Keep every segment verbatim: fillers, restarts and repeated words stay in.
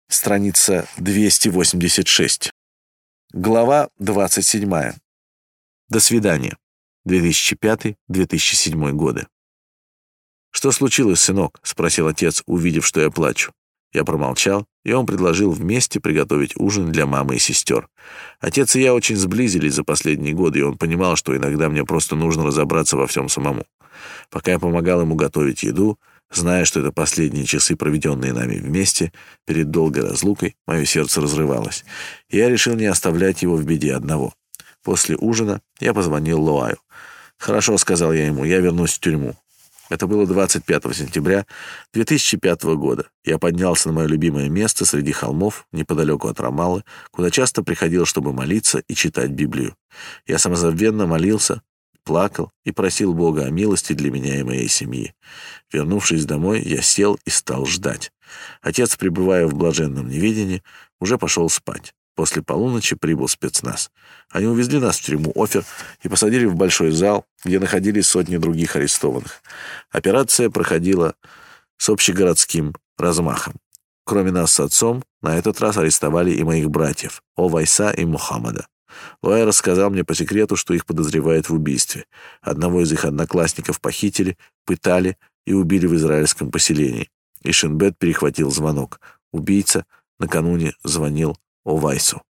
Страница двести восемьдесят шесть. Глава двадцать седьмая. До свидания. две тысячи пятый — две тысячи седьмой годы. «Что случилось, сынок?» — спросил отец, увидев, что я плачу. Я промолчал, и он предложил вместе приготовить ужин для мамы и сестер. Отец и я очень сблизились за последние годы, и он понимал, что иногда мне просто нужно разобраться во всем самому. Пока я помогал ему готовить еду, зная, что это последние часы, проведенные нами вместе, перед долгой разлукой, мое сердце разрывалось. И я решил не оставлять его в беде одного. После ужина я позвонил Лоаю. «Хорошо», — сказал я ему, — «я вернусь в тюрьму». Это было двадцать пятого сентября две тысячи пятого года. Я поднялся на мое любимое место среди холмов, неподалеку от Рамаллы, куда часто приходил, чтобы молиться и читать Библию. Я самозабвенно молился, плакал и просил Бога о милости для меня и моей семьи. Вернувшись домой, я сел и стал ждать. Отец, пребывая в блаженном неведении, уже пошел спать. После полуночи прибыл спецназ. Они увезли нас в тюрьму Офер и посадили в большой зал, где находились сотни других арестованных. Операция проходила с общегородским размахом. Кроме нас с отцом, на этот раз арестовали и моих братьев, Овайса и Мухаммада. Луай рассказал мне по секрету, что их подозревают в убийстве. Одного из их одноклассников похитили, пытали и убили в израильском поселении. И Шинбет перехватил звонок. Убийца накануне звонил Овайсу.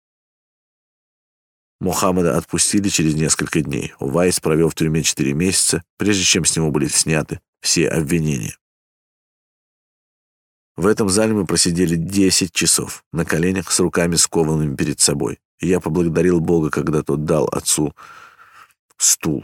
Мухаммада отпустили через несколько дней. Овайс провел в тюрьме четыре месяца, прежде чем с него были сняты все обвинения. В этом зале мы просидели десять часов, на коленях с руками скованными перед собой. И я поблагодарил Бога, когда тот дал отцу стул.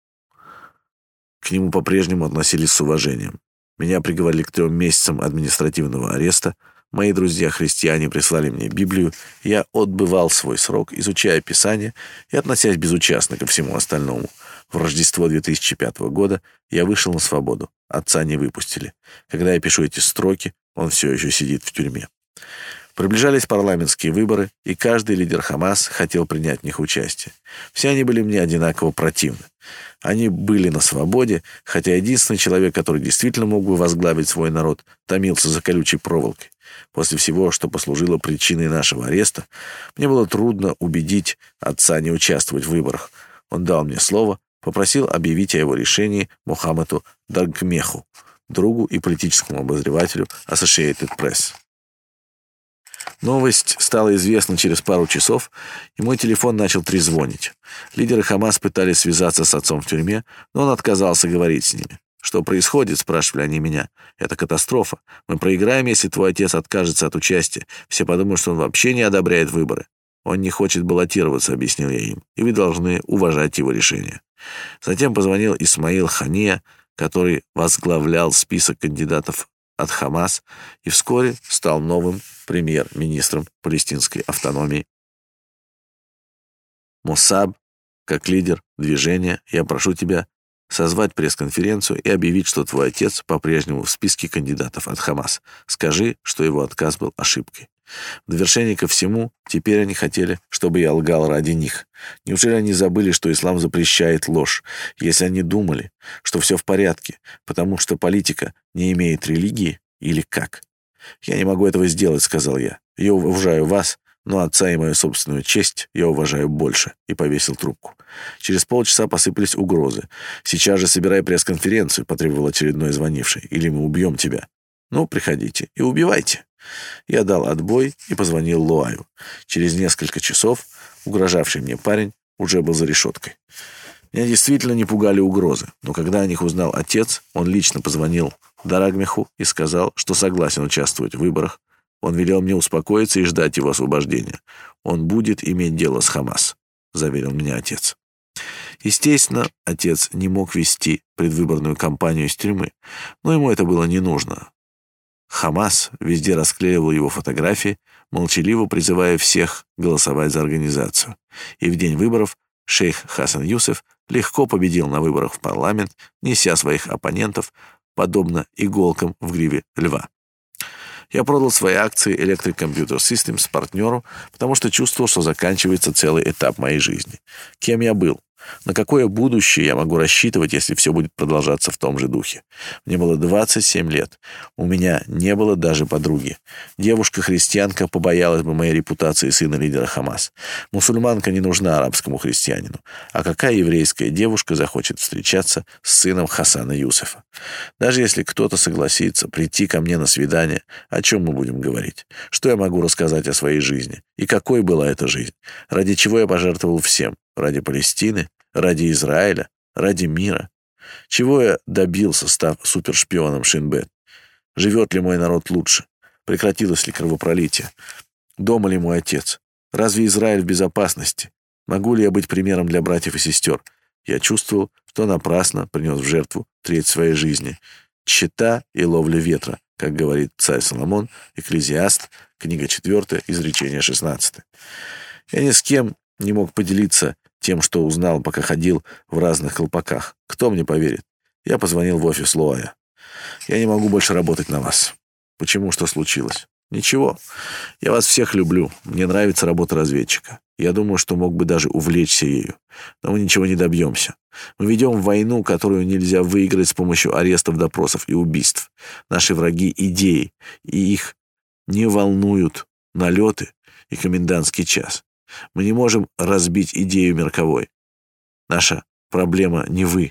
К нему по-прежнему относились с уважением. Меня приговорили к трем месяцам административного ареста. Мои друзья-христиане прислали мне Библию. Я отбывал свой срок, изучая Писание и относясь безучастно ко всему остальному. В Рождество две тысячи пятого года я вышел на свободу. Отца не выпустили. Когда я пишу эти строки, он все еще сидит в тюрьме. Приближались парламентские выборы, и каждый лидер Хамас хотел принять в них участие. Все они были мне одинаково противны. Они были на свободе, хотя единственный человек, который действительно мог бы возглавить свой народ, томился за колючей проволокой. После всего, что послужило причиной нашего ареста, мне было трудно убедить отца не участвовать в выборах. Он дал мне слово, попросил объявить о его решении Мухаммаду Дагмеху, другу и политическому обозревателю Associated Press. Новость стала известна через пару часов, и мой телефон начал трезвонить. Лидеры Хамас пытались связаться с отцом в тюрьме, но он отказался говорить с ними. «Что происходит?» — спрашивали они меня. «Это катастрофа. Мы проиграем, если твой отец откажется от участия. Все подумают, что он вообще не одобряет выборы». «Он не хочет баллотироваться», — объяснил я им, «и вы должны уважать его решение». Затем позвонил Исмаил Хания, который возглавлял список кандидатов от Хамас и вскоре стал новым премьер-министром палестинской автономии. Мусаб, как лидер движения, я прошу тебя созвать пресс-конференцию и объявить, что твой отец по-прежнему в списке кандидатов от Хамас. Скажи, что его отказ был ошибкой. В довершение ко всему, теперь они хотели, чтобы я лгал ради них. Неужели они забыли, что ислам запрещает ложь? Если они думали, что все в порядке, потому что политика не имеет религии, или как? «Я не могу этого сделать», — сказал я. «Я уважаю вас, но отца и мою собственную честь я уважаю больше», и повесил трубку. Через полчаса посыпались угрозы. «Сейчас же собирай пресс-конференцию», — потребовал очередной звонивший, «или мы убьем тебя». «Ну, приходите и убивайте». Я дал отбой и позвонил Луаю. Через несколько часов угрожавший мне парень уже был за решеткой. Меня действительно не пугали угрозы, но когда о них узнал отец, он лично позвонил Дарагмеху и сказал, что согласен участвовать в выборах. Он велел мне успокоиться и ждать его освобождения. «Он будет иметь дело с Хамас», — заверил меня отец. Естественно, отец не мог вести предвыборную кампанию из тюрьмы, но ему это было не нужно. Хамас везде расклеивал его фотографии, молчаливо призывая всех голосовать за организацию. И в день выборов шейх Хасан Юсеф легко победил на выборах в парламент, неся своих оппонентов, подобно иголкам в гриве льва. Я продал свои акции Electric Computer Systems партнеру, потому что чувствовал, что заканчивается целый этап моей жизни. Кем я был? На какое будущее я могу рассчитывать, если все будет продолжаться в том же духе? Мне было двадцать семь лет. У меня не было даже подруги. Девушка-христианка побоялась бы моей репутации сына лидера Хамас. Мусульманка не нужна арабскому христианину. А какая еврейская девушка захочет встречаться с сыном Хасана Юсефа? Даже если кто-то согласится прийти ко мне на свидание, о чем мы будем говорить? Что я могу рассказать о своей жизни? И какой была эта жизнь? Ради чего я пожертвовал всем? Ради Палестины? Ради Израиля? Ради мира? Чего я добился, став супершпионом Шин Бет? Живет ли мой народ лучше? Прекратилось ли кровопролитие? Дома ли мой отец? Разве Израиль в безопасности? Могу ли я быть примером для братьев и сестер? Я чувствовал, что напрасно принес в жертву треть своей жизни. Тщета и ловля ветра, как говорит царь Соломон, Экклезиаст, книга четвертая, изречение шестнадцатое. Я ни с кем не мог поделиться тем, что узнал, пока ходил в разных колпаках. Кто мне поверит? Я позвонил в офис Лоая. Я не могу больше работать на вас. Почему? Что случилось? Ничего. Я вас всех люблю. Мне нравится работа разведчика. Я думаю, что мог бы даже увлечься ею. Но мы ничего не добьемся. Мы ведем войну, которую нельзя выиграть с помощью арестов, допросов и убийств. Наши враги — идеи, и их не волнуют налеты и комендантский час. Мы не можем разбить идею мирковой. Наша проблема не вы,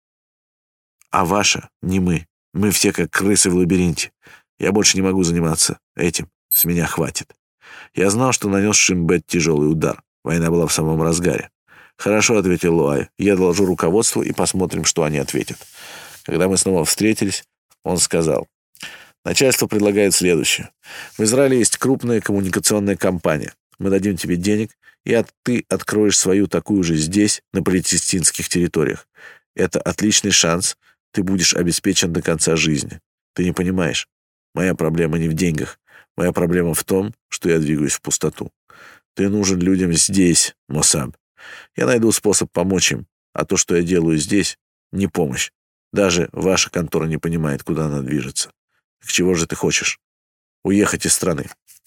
а ваша не мы. Мы все как крысы в лабиринте. Я больше не могу заниматься этим. С меня хватит. Я знал, что нанес Шин Бет тяжелый удар. Война была в самом разгаре. «Хорошо», — ответил Луай. «Я доложу руководству и посмотрим, что они ответят». Когда мы снова встретились, он сказал: «Начальство предлагает следующее. В Израиле есть крупная коммуникационная компания. Мы дадим тебе денег, и от, ты откроешь свою такую же здесь, на палестинских территориях. Это отличный шанс. Ты будешь обеспечен до конца жизни. Ты не понимаешь. Моя проблема не в деньгах. Моя проблема в том, что я двигаюсь в пустоту. Ты нужен людям здесь, Моссад. Я найду способ помочь им, а то, что я делаю здесь, не помощь. Даже ваша контора не понимает, куда она движется. К чего же ты хочешь? Уехать из страны».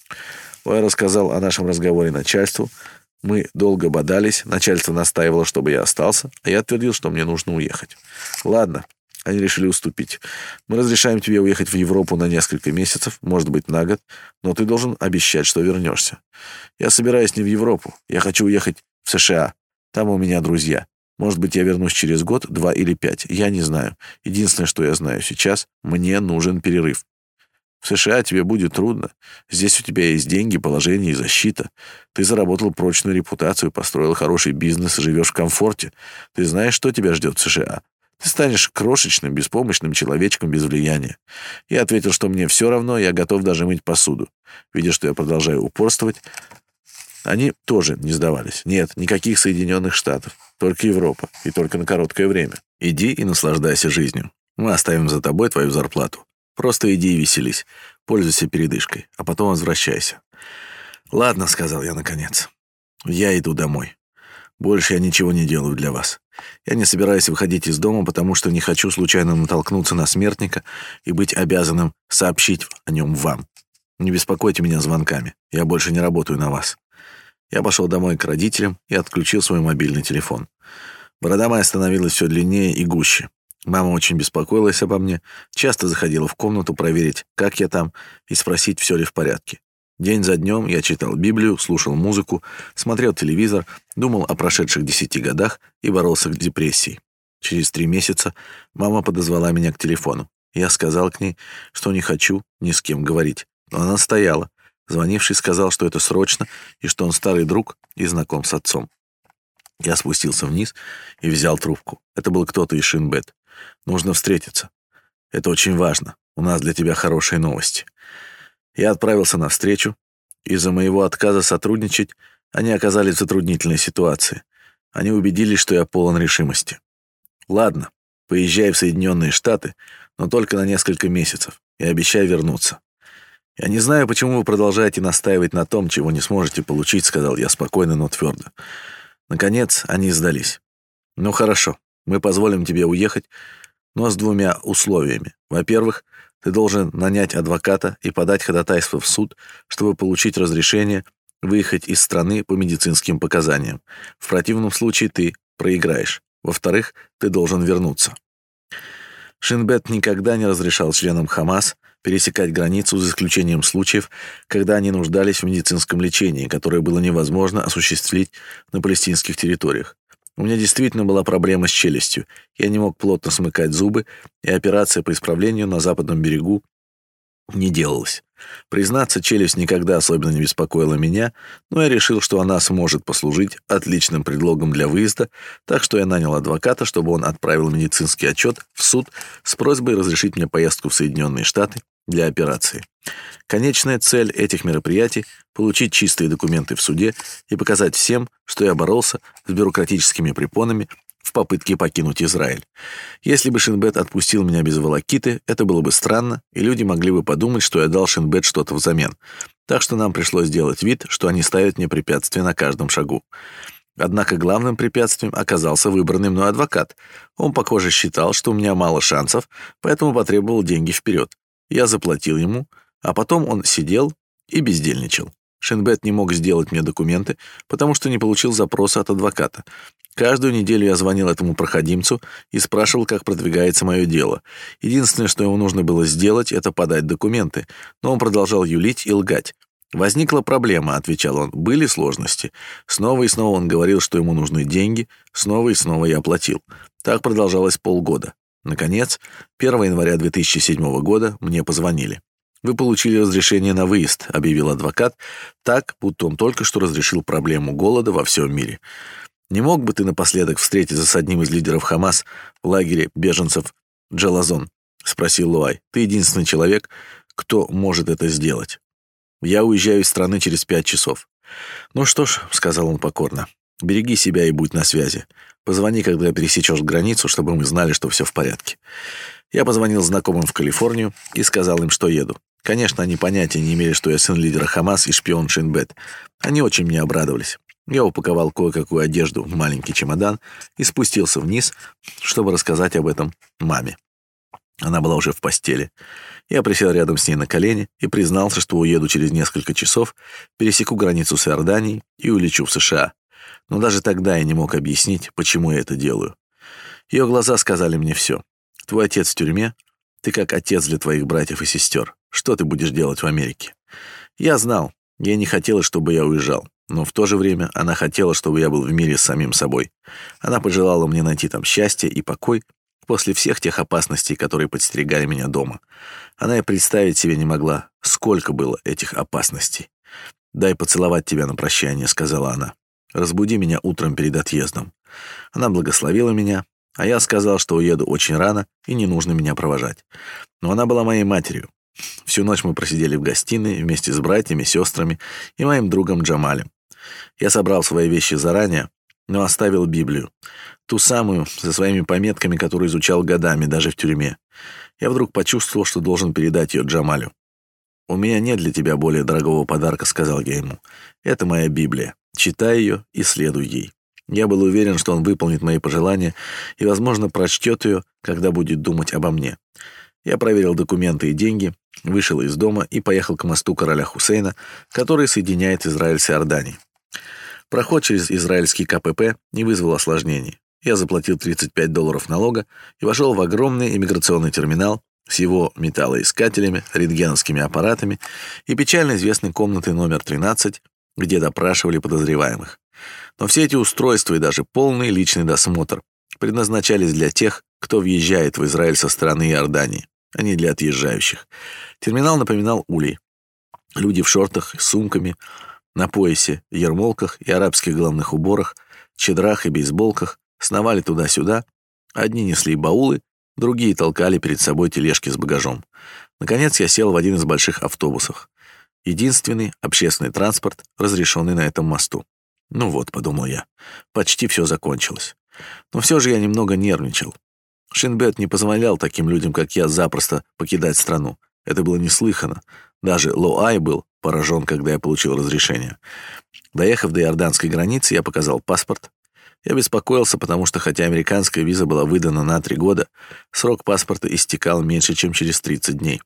Я рассказал о нашем разговоре начальству. Мы долго бодались. Начальство настаивало, чтобы я остался, а я отвердил, что мне нужно уехать. «Ладно». Они решили уступить. «Мы разрешаем тебе уехать в Европу на несколько месяцев, может быть, на год, но ты должен обещать, что вернешься». «Я собираюсь не в Европу. Я хочу уехать в США. Там у меня друзья. Может быть, я вернусь через год, два или пять. Я не знаю. Единственное, что я знаю сейчас, мне нужен перерыв. В США тебе будет трудно. Здесь у тебя есть деньги, положение и защита. Ты заработал прочную репутацию, построил хороший бизнес и живешь в комфорте. Ты знаешь, что тебя ждет в США. Ты станешь крошечным, беспомощным человечком без влияния». Я ответил, что мне все равно, я готов даже мыть посуду. Видя, что я продолжаю упорствовать, они тоже не сдавались. «Нет, никаких Соединенных Штатов. Только Европа. И только на короткое время. Иди и наслаждайся жизнью. Мы оставим за тобой твою зарплату. Просто иди и веселись. Пользуйся передышкой. А потом возвращайся». «Ладно», — сказал я наконец. «Я иду домой. Больше я ничего не делаю для вас. Я не собираюсь выходить из дома, потому что не хочу случайно натолкнуться на смертника и быть обязанным сообщить о нем вам. Не беспокойте меня звонками. Я больше не работаю на вас». Я пошел домой к родителям и отключил свой мобильный телефон. Борода моя становилась все длиннее и гуще. Мама очень беспокоилась обо мне, часто заходила в комнату проверить, как я там, и спросить, все ли в порядке. День за днем я читал Библию, слушал музыку, смотрел телевизор, думал о прошедших десяти годах и боролся с депрессией. Через три месяца мама подозвала меня к телефону. Я сказал к ней, что не хочу ни с кем говорить, но она стояла. Звонивший сказал, что это срочно и что он старый друг и знаком с отцом. Я спустился вниз и взял трубку. Это был кто-то из Шин Бет. «Нужно встретиться. Это очень важно. У нас для тебя хорошие новости». Я отправился на встречу. Из-за моего отказа сотрудничать они оказались в затруднительной ситуации. Они убедились, что я полон решимости. «Ладно, поезжай в Соединенные Штаты, но только на несколько месяцев, и обещай вернуться». «Я не знаю, почему вы продолжаете настаивать на том, чего не сможете получить», — сказал я спокойно, но твердо. Наконец, они сдались. «Ну хорошо, мы позволим тебе уехать, но с двумя условиями. Во-первых, ты должен нанять адвоката и подать ходатайство в суд, чтобы получить разрешение выехать из страны по медицинским показаниям. В противном случае ты проиграешь. Во-вторых, ты должен вернуться. Шин-бет никогда не разрешал членам Хамас пересекать границу за исключением случаев, когда они нуждались в медицинском лечении, которое было невозможно осуществить на палестинских территориях. У меня действительно была проблема с челюстью. Я не мог плотно смыкать зубы, и операция по исправлению на западном берегу не делалась. Признаться, челюсть никогда особенно не беспокоила меня, но я решил, что она сможет послужить отличным предлогом для выезда, так что я нанял адвоката, чтобы он отправил медицинский отчет в суд с просьбой разрешить мне поездку в Соединенные Штаты для операции. Конечная цель этих мероприятий — получить чистые документы в суде и показать всем, что я боролся с бюрократическими препонами в попытке покинуть Израиль. Если бы Шин-бет отпустил меня без волокиты, это было бы странно, и люди могли бы подумать, что я дал Шин-бет что-то взамен. Так что нам пришлось сделать вид, что они ставят мне препятствия на каждом шагу. Однако главным препятствием оказался выбранный мной адвокат. Он, похоже, считал, что у меня мало шансов, поэтому потребовал деньги вперед. Я заплатил ему, а потом он сидел и бездельничал. Шин-бет не мог сделать мне документы, потому что не получил запроса от адвоката. Каждую неделю я звонил этому проходимцу и спрашивал, как продвигается мое дело. Единственное, что ему нужно было сделать, это подать документы, но он продолжал юлить и лгать. «Возникла проблема», — отвечал он, — «были сложности». Снова и снова он говорил, что ему нужны деньги, снова и снова я платил. Так продолжалось полгода. Наконец, первого января две тысячи седьмого года мне позвонили. «Вы получили разрешение на выезд», — объявил адвокат, так, будто он только что разрешил проблему голода во всем мире. «Не мог бы ты напоследок встретиться с одним из лидеров Хамас в лагере беженцев Джалазон?» — спросил Луай. «Ты единственный человек, кто может это сделать. Я уезжаю из страны через пять часов». «Ну что ж», — сказал он покорно, — «береги себя и будь на связи. Позвони, когда пересечешь границу, чтобы мы знали, что все в порядке». Я позвонил знакомым в Калифорнию и сказал им, что еду. Конечно, они понятия не имели, что я сын лидера Хамас и шпион Шин-бет. Они очень мне обрадовались. Я упаковал кое-какую одежду в маленький чемодан и спустился вниз, чтобы рассказать об этом маме. Она была уже в постели. Я присел рядом с ней на колени и признался, что уеду через несколько часов, пересеку границу с Иорданией и улечу в США. Но даже тогда я не мог объяснить, почему я это делаю. Ее глаза сказали мне все. «Твой отец в тюрьме. Ты как отец для твоих братьев и сестер. Что ты будешь делать в Америке?» Я знал. Ей не хотелось, чтобы я уезжал. Но в то же время она хотела, чтобы я был в мире с самим собой. Она пожелала мне найти там счастье и покой после всех тех опасностей, которые подстерегали меня дома. Она и представить себе не могла, сколько было этих опасностей. «Дай поцеловать тебя на прощание», — сказала она. «Разбуди меня утром перед отъездом». Она благословила меня, а я сказал, что уеду очень рано и не нужно меня провожать. Но она была моей матерью. Всю ночь мы просидели в гостиной вместе с братьями, сестрами и моим другом Джамалем. Я собрал свои вещи заранее, но оставил Библию. Ту самую, со своими пометками, которую изучал годами, даже в тюрьме. Я вдруг почувствовал, что должен передать ее Джамалю. «У меня нет для тебя более дорогого подарка», — сказал я ему. «Это моя Библия. Читай ее и следуй ей». Я был уверен, что он выполнит мои пожелания и, возможно, прочтет ее, когда будет думать обо мне. Я проверил документы и деньги, вышел из дома и поехал к мосту короля Хусейна, который соединяет Израиль с Иорданией. Проход через израильский ка пэ пэ не вызвал осложнений. Я заплатил тридцать пять долларов налога и вошел в огромный иммиграционный терминал с его металлоискателями, рентгеновскими аппаратами и печально известной комнатой номер тринадцать, где допрашивали подозреваемых. Но все эти устройства и даже полный личный досмотр предназначались для тех, кто въезжает в Израиль со стороны Иордании, а не для отъезжающих. Терминал напоминал улей. Люди в шортах с сумками, на поясе, ермолках и арабских головных уборах, чедрах и бейсболках сновали туда-сюда. Одни несли баулы, другие толкали перед собой тележки с багажом. Наконец я сел в один из больших автобусов. Единственный общественный транспорт, разрешенный на этом мосту. Ну вот, подумал я, почти все закончилось. Но все же я немного нервничал. Шин-бет не позволял таким людям, как я, запросто покидать страну. Это было неслыханно. Даже Лоай был поражен, когда я получил разрешение. Доехав до иорданской границы, я показал паспорт. Я беспокоился, потому что, хотя американская виза была выдана на три года, срок паспорта истекал меньше, чем через тридцать дней.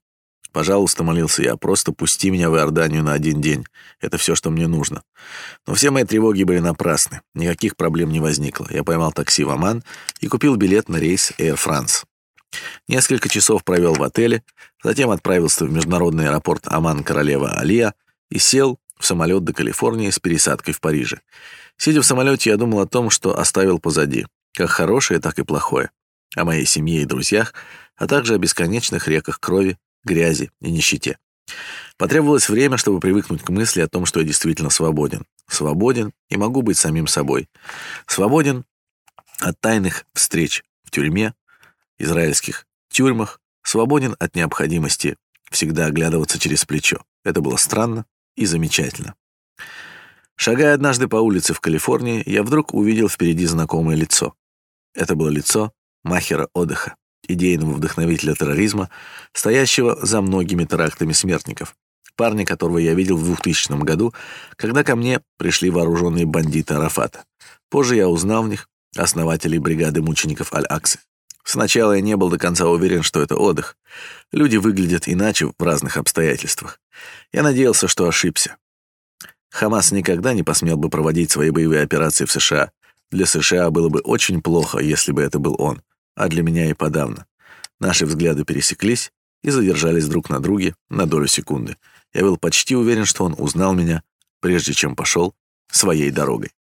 «Пожалуйста», — молился я, — «просто пусти меня в Иорданию на один день. Это все, что мне нужно». Но все мои тревоги были напрасны. Никаких проблем не возникло. Я поймал такси в Оман и купил билет на рейс Air France. Несколько часов провел в отеле, затем отправился в международный аэропорт Оман-Королева Алия и сел в самолет до Калифорнии с пересадкой в Париже. Сидя в самолете, я думал о том, что оставил позади, как хорошее, так и плохое, о моей семье и друзьях, а также о бесконечных реках крови, грязи и нищете. Потребовалось время, чтобы привыкнуть к мысли о том, что я действительно свободен. Свободен и могу быть самим собой. Свободен от тайных встреч в тюрьме, израильских тюрьмах, свободен от необходимости всегда оглядываться через плечо. Это было странно и замечательно. Шагая однажды по улице в Калифорнии, я вдруг увидел впереди знакомое лицо. Это было лицо Махера Одеха, идейного вдохновителя терроризма, стоящего за многими терактами смертников, парня, которого я видел в двухтысячном году, когда ко мне пришли вооруженные бандиты Арафата. Позже я узнал в них основателей бригады мучеников Аль-Аксы. Сначала я не был до конца уверен, что это Одех. Люди выглядят иначе в разных обстоятельствах. Я надеялся, что ошибся. Хамас никогда не посмел бы проводить свои боевые операции в США. Для США было бы очень плохо, если бы это был он, а для меня и подавно. Наши взгляды пересеклись и задержались друг на друге на долю секунды. Я был почти уверен, что он узнал меня, прежде чем пошел своей дорогой.